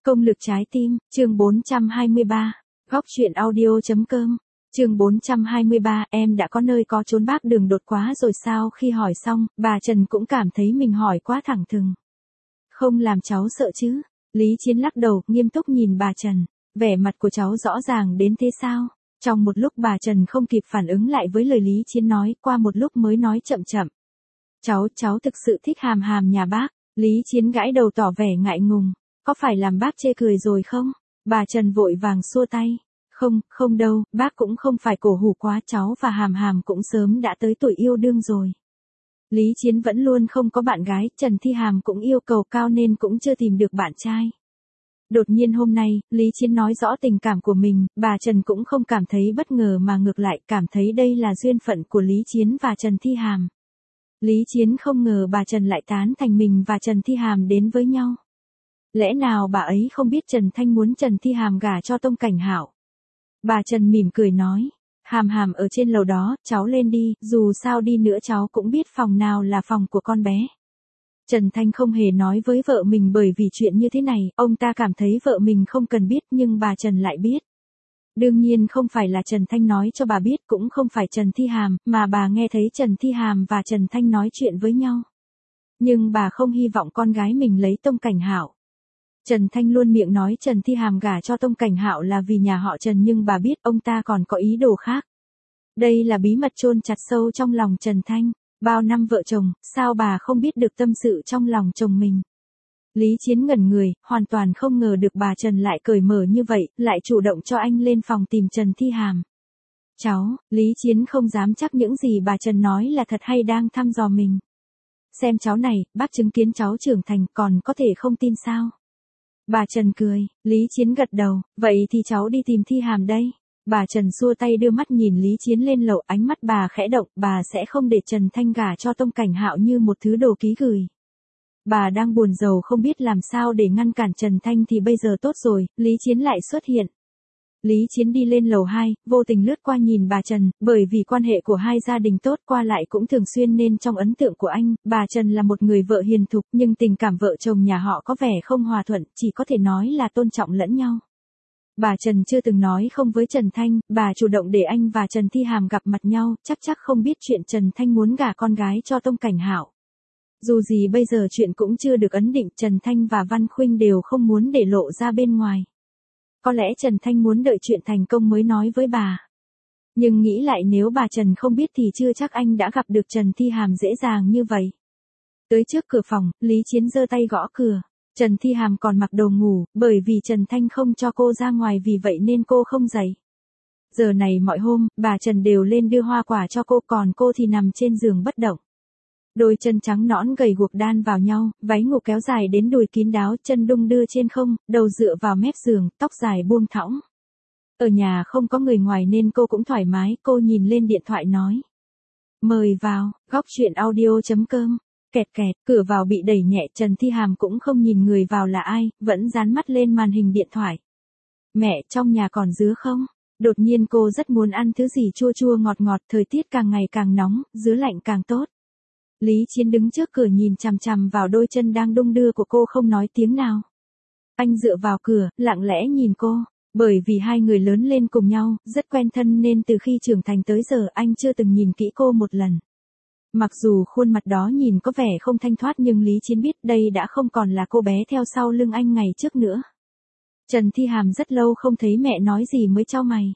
Công lực trái tim, chương 423. Góc truyện audio.com. Chương 423, em đã có nơi có chốn bác đường đột quá rồi sao? Khi hỏi xong, bà Trần cũng cảm thấy mình hỏi quá thẳng thừng. Không làm cháu sợ chứ? Lý Chiến lắc đầu, nghiêm túc nhìn bà Trần. Vẻ mặt của cháu rõ ràng đến thế sao? Trong một lúc bà Trần không kịp phản ứng lại với lời Lý Chiến nói, qua một lúc mới nói chậm chậm. Cháu thực sự thích Hàm Hàm nhà bác. Lý Chiến gãi đầu tỏ vẻ ngại ngùng. Có phải làm bác chê cười rồi không? Bà Trần vội vàng xua tay. Không đâu, bác cũng không phải cổ hủ quá, cháu và Hàm Hàm cũng sớm đã tới tuổi yêu đương rồi. Lý Chiến vẫn luôn không có bạn gái, Trần Thi Hàm cũng yêu cầu cao nên cũng chưa tìm được bạn trai. Đột nhiên hôm nay, Lý Chiến nói rõ tình cảm của mình, bà Trần cũng không cảm thấy bất ngờ mà ngược lại cảm thấy đây là duyên phận của Lý Chiến và Trần Thi Hàm. Lý Chiến không ngờ bà Trần lại tán thành mình và Trần Thi Hàm đến với nhau. Lẽ nào bà ấy không biết Trần Thanh muốn Trần Thi Hàm gả cho Tông Cảnh Hạo? Bà Trần mỉm cười nói, Hàm Hàm ở trên lầu đó, cháu lên đi, dù sao đi nữa cháu cũng biết phòng nào là phòng của con bé. Trần Thanh không hề nói với vợ mình bởi vì chuyện như thế này, ông ta cảm thấy vợ mình không cần biết nhưng bà Trần lại biết. Đương nhiên không phải là Trần Thanh nói cho bà biết, cũng không phải Trần Thi Hàm, mà bà nghe thấy Trần Thi Hàm và Trần Thanh nói chuyện với nhau. Nhưng bà không hy vọng con gái mình lấy Tông Cảnh Hạo. Trần Thanh luôn miệng nói Trần Thi Hàm gả cho Tông Cảnh Hạo là vì nhà họ Trần, nhưng bà biết ông ta còn có ý đồ khác. Đây là bí mật chôn chặt sâu trong lòng Trần Thanh. Bao năm vợ chồng, sao bà không biết được tâm sự trong lòng chồng mình? Lý Chiến ngẩn người, hoàn toàn không ngờ được bà Trần lại cởi mở như vậy, lại chủ động cho anh lên phòng tìm Trần Thi Hàm. Lý Chiến không dám chắc những gì bà Trần nói là thật hay đang thăm dò mình. Xem cháu này, bác chứng kiến cháu trưởng thành còn có thể không tin sao? Bà Trần cười, Lý Chiến gật đầu, vậy thì cháu đi tìm Thi Hàm đây. Bà Trần xua tay đưa mắt nhìn Lý Chiến lên lầu, ánh mắt bà khẽ động, bà sẽ không để Trần Thanh gả cho Tông Cảnh Hạo như một thứ đồ ký gửi. Bà đang buồn rầu không biết làm sao để ngăn cản Trần Thanh thì bây giờ tốt rồi, Lý Chiến lại xuất hiện. Lý Chiến đi lên lầu 2, vô tình lướt qua nhìn bà Trần, bởi vì quan hệ của hai gia đình tốt qua lại cũng thường xuyên nên trong ấn tượng của anh, bà Trần là một người vợ hiền thục, nhưng tình cảm vợ chồng nhà họ có vẻ không hòa thuận, chỉ có thể nói là tôn trọng lẫn nhau. Bà Trần chưa từng nói không với Trần Thanh, bà chủ động để anh và Trần Thi Hàm gặp mặt nhau, chắc không biết chuyện Trần Thanh muốn gả con gái cho Tông Cảnh Hạo. Dù gì bây giờ chuyện cũng chưa được ấn định, Trần Thanh và Văn Khuynh đều không muốn để lộ ra bên ngoài. Có lẽ Trần Thanh muốn đợi chuyện thành công mới nói với bà. Nhưng nghĩ lại nếu bà Trần không biết thì chưa chắc anh đã gặp được Trần Thi Hàm dễ dàng như vậy. Tới trước cửa phòng, Lý Chiến giơ tay gõ cửa. Trần Thi Hàm còn mặc đồ ngủ, bởi vì Trần Thanh không cho cô ra ngoài vì vậy nên cô không dậy. Giờ này mọi hôm, bà Trần đều lên đưa hoa quả cho cô, còn cô thì nằm trên giường bất động. Đôi chân trắng nõn gầy guộc đan vào nhau, váy ngủ kéo dài đến đùi kín đáo, chân đung đưa trên không, đầu dựa vào mép giường, tóc dài buông thõng. Ở nhà không có người ngoài nên cô cũng thoải mái, cô nhìn lên điện thoại nói. Mời vào, góc truyện audio.com. Kẹt kẹt, cửa vào bị đẩy nhẹ, Trần Thi Hàm cũng không nhìn người vào là ai, vẫn dán mắt lên màn hình điện thoại. Mẹ, trong nhà còn dứa không? Đột nhiên cô rất muốn ăn thứ gì chua chua ngọt ngọt, thời tiết càng ngày càng nóng, dứa lạnh càng tốt. Lý Chiến đứng trước cửa nhìn chằm chằm vào đôi chân đang đung đưa của cô không nói tiếng nào. Anh dựa vào cửa, lặng lẽ nhìn cô, bởi vì hai người lớn lên cùng nhau, rất quen thân nên từ khi trưởng thành tới giờ anh chưa từng nhìn kỹ cô một lần. Mặc dù khuôn mặt đó nhìn có vẻ không thanh thoát nhưng Lý Chiến biết đây đã không còn là cô bé theo sau lưng anh ngày trước nữa. Trần Thi Hàm rất lâu không thấy mẹ nói gì mới chau mày.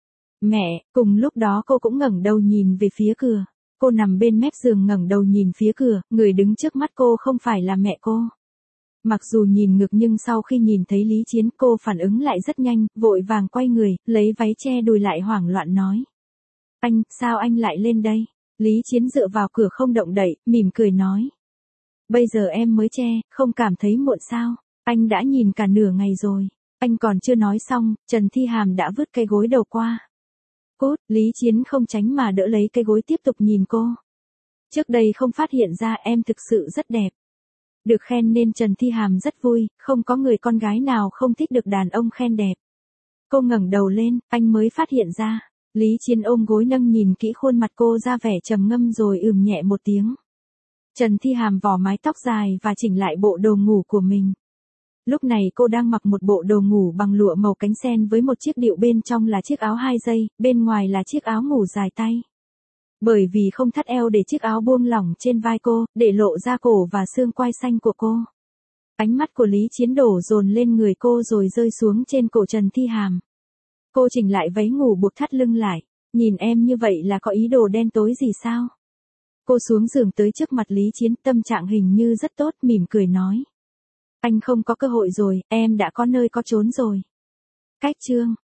Mẹ, cùng lúc đó cô cũng ngẩng đầu nhìn về phía cửa. Cô nằm bên mép giường ngẩng đầu nhìn phía cửa, người đứng trước mắt cô không phải là mẹ cô. Mặc dù nhìn ngược nhưng sau khi nhìn thấy Lý Chiến cô phản ứng lại rất nhanh, vội vàng quay người, lấy váy che đùi lại hoảng loạn nói. Anh, sao anh lại lên đây? Lý Chiến dựa vào cửa không động đậy, mỉm cười nói. Bây giờ em mới che, không cảm thấy muộn sao? Anh đã nhìn cả nửa ngày rồi. Anh còn chưa nói xong, Trần Thi Hàm đã vứt cái gối đầu qua. Cút, Lý Chiến không tránh mà đỡ lấy cái gối tiếp tục nhìn cô. Trước đây không phát hiện ra em thực sự rất đẹp. Được khen nên Trần Thi Hàm rất vui, không có người con gái nào không thích được đàn ông khen đẹp. Cô ngẩng đầu lên, anh mới phát hiện ra. Lý Chiến ôm gối nâng nhìn kỹ khuôn mặt cô ra vẻ trầm ngâm rồi nhẹ một tiếng. Trần Thi Hàm vò mái tóc dài và chỉnh lại bộ đồ ngủ của mình. Lúc này cô đang mặc một bộ đồ ngủ bằng lụa màu cánh sen với một chiếc điệu bên trong là chiếc áo 2 dây, bên ngoài là chiếc áo ngủ dài tay. Bởi vì không thắt eo để chiếc áo buông lỏng trên vai cô, để lộ ra cổ và xương quai xanh của cô. Ánh mắt của Lý Chiến đổ dồn lên người cô rồi rơi xuống trên cổ Trần Thi Hàm. Cô chỉnh lại váy ngủ buộc thắt lưng lại. Nhìn em như vậy là có ý đồ đen tối gì sao? Cô xuống giường tới trước mặt Lý Chiến, tâm trạng hình như rất tốt, mỉm cười nói. Anh không có cơ hội rồi, em đã có nơi có chốn rồi. Cách chương